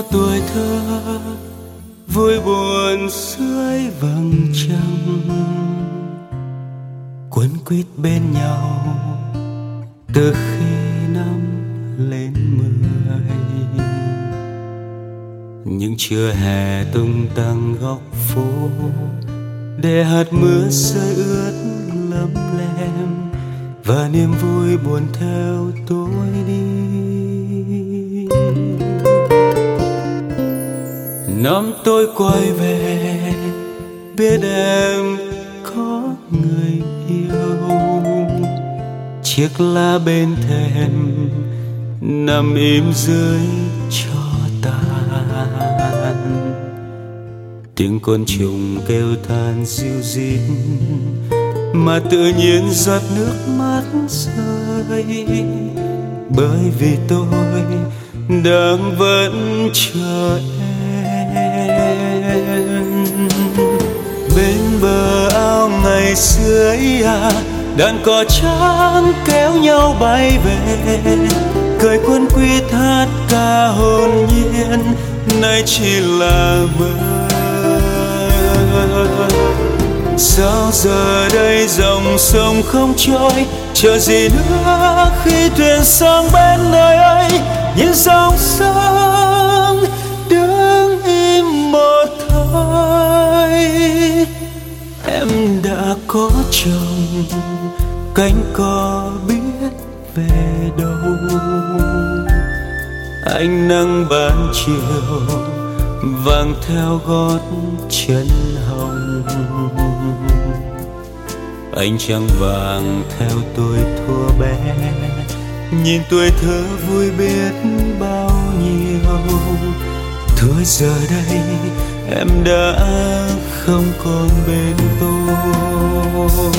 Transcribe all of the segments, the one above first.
nhau tuổi thơ, vui buồn dưới vầng trăng, quấn quýt bên nhau từ khi năm lên 10. Những trưa hè tung tăng góc phố, để hạt mưa rơi ướt lấm lem, và niềm vui buồn theo tôi đi. Năm tôi quay về, biết em có người yêu, chiếc lá bên thềm nằm im dưới cho tàn. Tiếng côn trùng kêu than ríu rít, mà tự nhiên giọt nước mắt rơi, bởi vì tôi đang vẫn chờ em. Bên bờ ao ngày xưa ấy à, đàn cò trắng kéo nhau bay về, cười quấn quýt hát ca hồn nhiên, nay chỉ là mơ. Sao giờ đây dòng sông không trôi, chờ gì nữa khi thuyền sang bên nơi ấy. Nhìn dòng sông đứng im một thời, em đã có chồng, cánh cò biết về đâu. Ánh nắng ban chiều vàng theo gót chân hồng, ánh trăng vàng theo tôi thua bé, nhìn tuổi thơ vui biết bao nhiêu. Thôi giờ đây em đã không còn bên tôi.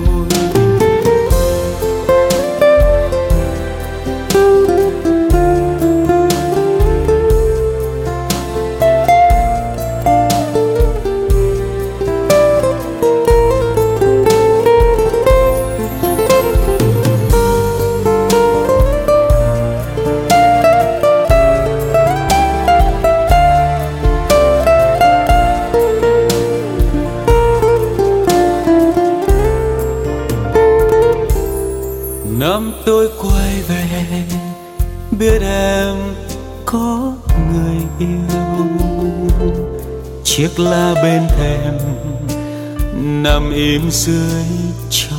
Năm tôi quay về, biết em có người yêu, chiếc lá bên thềm nằm im dưới cho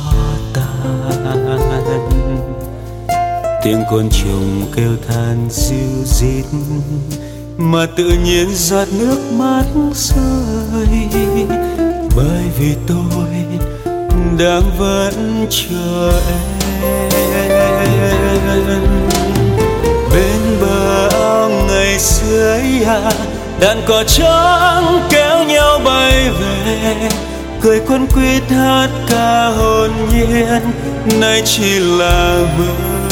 tàn. Tiếng côn trùng kêu than ríu rít, mà tự nhiên giọt nước mắt rơi, bởi vì tôi đang vẫn chờ em. Bên bờ ao ngày xưa ấy à, đàn cò trắng kéo nhau bay về, cười quấn quýt hát ca hồn nhiên, nay chỉ là mơ.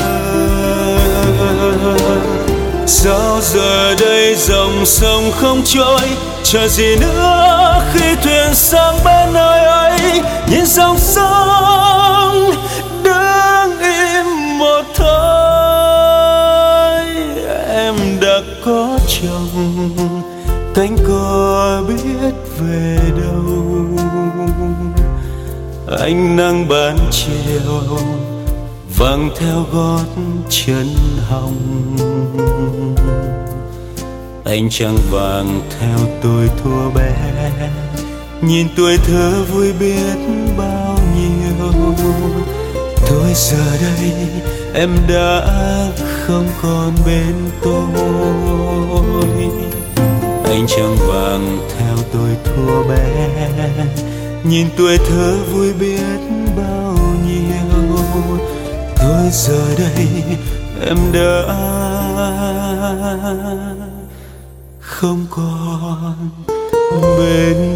Sao giờ đây dòng sông không trôi, chờ gì nữa khi thuyền sang bên nơi ấy. Nhìn dòng sông đứng im một thời, em đã có chồng, cánh cò biết về đâu. Ánh nắng ban chiều vàng theo gót chân hồng, ánh trăng vàng theo tôi thua bé, nhìn tuổi thơ vui biết bao nhiêu. Thôi giờ đây em đã không còn bên tôi, ánh trăng vàng theo tôi thua bé, nhìn tuổi thơ vui biết bao nhiêu. Thôi giờ đây em đã không còn bên